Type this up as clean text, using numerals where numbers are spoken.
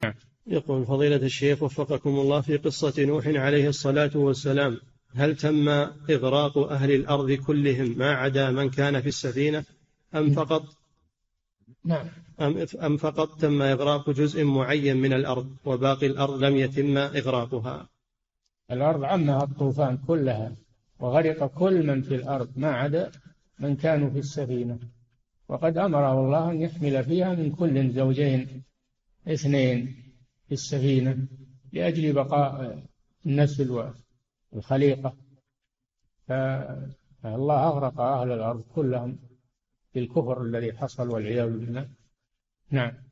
يقول فضيلة الشيخ وفقكم الله، في قصة نوح عليه الصلاة والسلام هل تم إغراق أهل الأرض كلهم ما عدا من كان في السفينة أم فقط نعم. أم فقط تم إغراق جزء معين من الأرض وباقي الأرض لم يتم إغراقها؟ الأرض عمها الطوفان كلها وغرق كل من في الأرض ما عدا من كانوا في السفينة، وقد أمره الله أن يحمل فيها من كل زوجين اثنين في السفينة لأجل بقاء النسل والخليقة. فالله أغرق أهل الأرض كلهم بالكفر الذي حصل والعياذ بالله. نعم.